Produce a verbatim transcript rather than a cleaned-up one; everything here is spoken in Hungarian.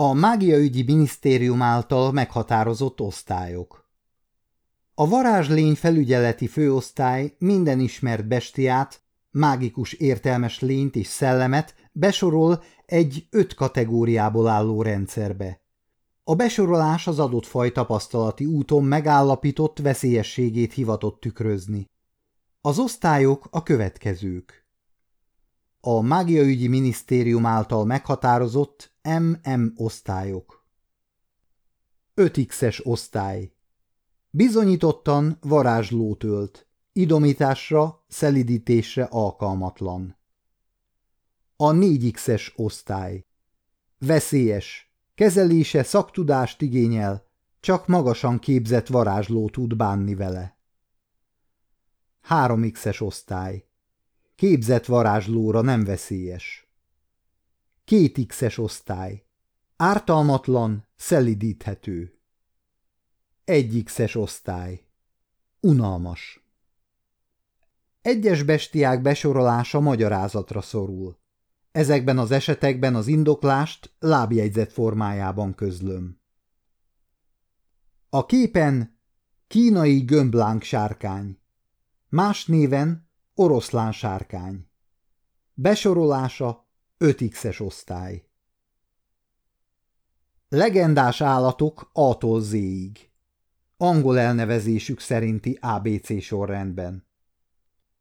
A mágiaügyi minisztérium által meghatározott osztályok. A varázslény felügyeleti főosztály minden ismert bestiát, mágikus értelmes lényt és szellemet besorol egy öt kategóriából álló rendszerbe. A besorolás az adott faj tapasztalati úton megállapított veszélyességét hivatott tükrözni. Az osztályok a következők. A mágiaügyi minisztérium által meghatározott em em osztályok. öt xes osztály. Bizonyítottan varázslót ölt, idomításra, szelidítésre alkalmatlan. A négy xes osztály. Veszélyes, kezelése szaktudást igényel, csak magasan képzett varázsló tud bánni vele. három xes osztály. Képzett varázslóra nem veszélyes. két xes osztály. Ártalmatlan, szelidíthető. egy xes osztály. Unalmas. Egyes bestiák besorolása magyarázatra szorul. Ezekben az esetekben az indoklást lábjegyzet formájában közlöm. A képen kínai gömblánk sárkány, más néven oroszlán sárkány. Besorolása öt xes osztály. Legendás állatok A-tól Z-ig. Angol elnevezésük szerinti á bé cé sorrendben.